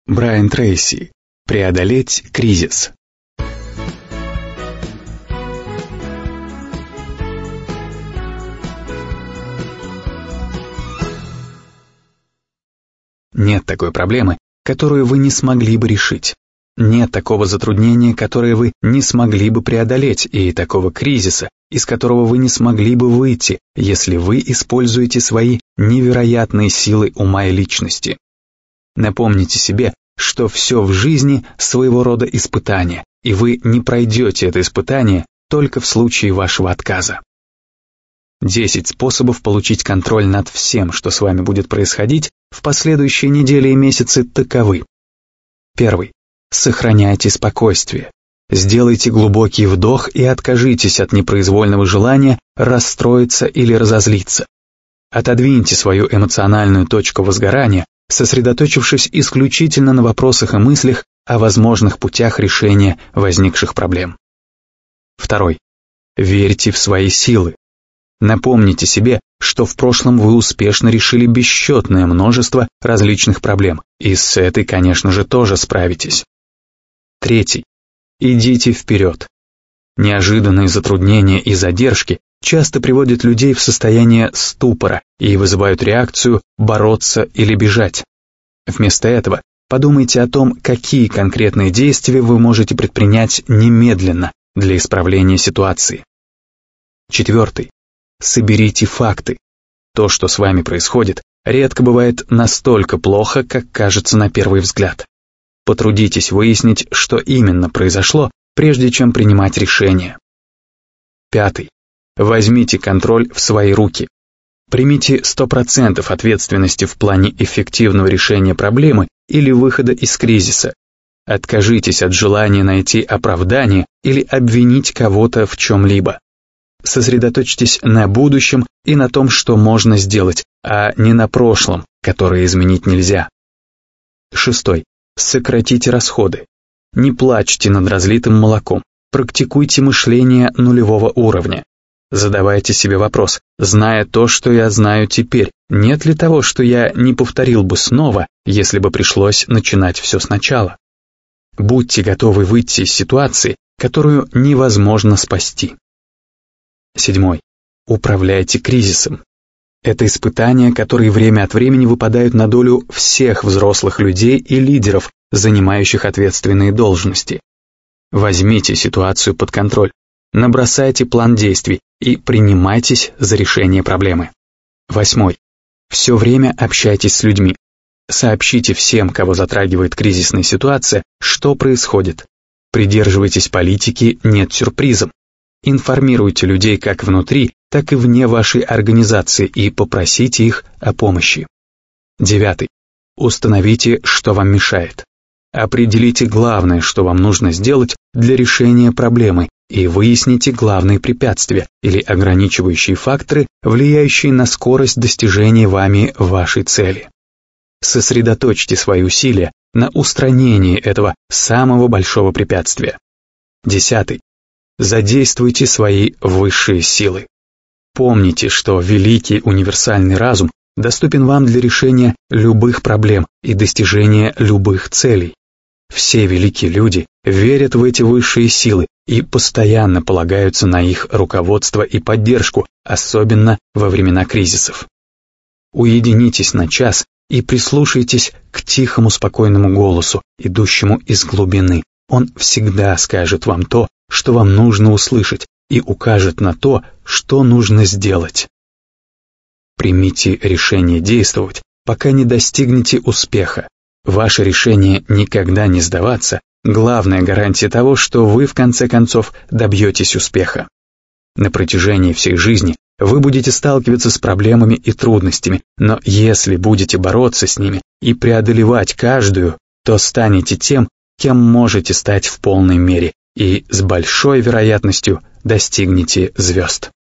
Брайан Трейси. Преодолеть кризис. Нет такой проблемы, которую вы не смогли бы решить. Нет такого затруднения, которое вы не смогли бы преодолеть, и такого кризиса, из которого вы не смогли бы выйти, если вы используете свои невероятные силы ума и личности. Напомните себе, что все в жизни своего рода испытание, и вы не пройдете это испытание только в случае вашего отказа. 10 способов получить контроль над всем, что с вами будет происходить в последующие недели и месяцы, таковы. 1. Сохраняйте спокойствие. Сделайте глубокий вдох и откажитесь от непроизвольного желания расстроиться или разозлиться. Отодвиньте свою эмоциональную точку возгорания, сосредоточившись исключительно на вопросах и мыслях о возможных путях решения возникших проблем. 2. Верьте в свои силы. Напомните себе, что в прошлом вы успешно решили бесчетное множество различных проблем, и с этой, конечно же, тоже справитесь. 3. Идите вперед. Неожиданные затруднения и задержки часто приводят людей в состояние ступора и вызывают реакцию бороться или бежать. Вместо этого подумайте о том, какие конкретные действия вы можете предпринять немедленно для исправления ситуации. 4. Соберите факты. То, что с вами происходит, редко бывает настолько плохо, как кажется на первый взгляд. Потрудитесь выяснить, что именно произошло, прежде чем принимать решение. 5. Возьмите контроль в свои руки. Примите 100% ответственности в плане эффективного решения проблемы или выхода из кризиса. Откажитесь от желания найти оправдание или обвинить кого-то в чем-либо. Сосредоточьтесь на будущем и на том, что можно сделать, а не на прошлом, которое изменить нельзя. 6. Сократите расходы. Не плачьте над разлитым молоком. Практикуйте мышление нулевого уровня. Задавайте себе вопрос: зная то, что я знаю теперь, нет ли того, что я не повторил бы снова, если бы пришлось начинать все сначала? Будьте готовы выйти из ситуации, которую невозможно спасти. 7. Управляйте кризисом. Это испытания, которые время от времени выпадают на долю всех взрослых людей и лидеров, занимающих ответственные должности. Возьмите ситуацию под контроль, набросайте план действий и принимайтесь за решение проблемы. 8. Все время общайтесь с людьми. Сообщите всем, кого затрагивает кризисная ситуация, что происходит. Придерживайтесь политики «нет сюрпризом». Информируйте людей как внутри, так и вне вашей организации и попросите их о помощи. 9. Установите, что вам мешает. Определите главное, что вам нужно сделать для решения проблемы, и выясните главные препятствия или ограничивающие факторы, влияющие на скорость достижения вами вашей цели. Сосредоточьте свои усилия на устранении этого самого большого препятствия. 10. Задействуйте свои высшие силы. Помните, что великий универсальный разум доступен вам для решения любых проблем и достижения любых целей. Все великие люди верят в эти высшие силы и постоянно полагаются на их руководство и поддержку, особенно во времена кризисов. Уединитесь на час и прислушайтесь к тихому спокойному голосу, идущему из глубины. Он всегда скажет вам то, что вам нужно услышать, и укажет на то, что нужно сделать. Примите решение действовать, пока не достигнете успеха. Ваше решение никогда не сдаваться – главная гарантия того, что вы в конце концов добьетесь успеха. На протяжении всей жизни вы будете сталкиваться с проблемами и трудностями, но если будете бороться с ними и преодолевать каждую, то станете тем, кем можете стать в полной мере, и с большой вероятностью достигнете звезд.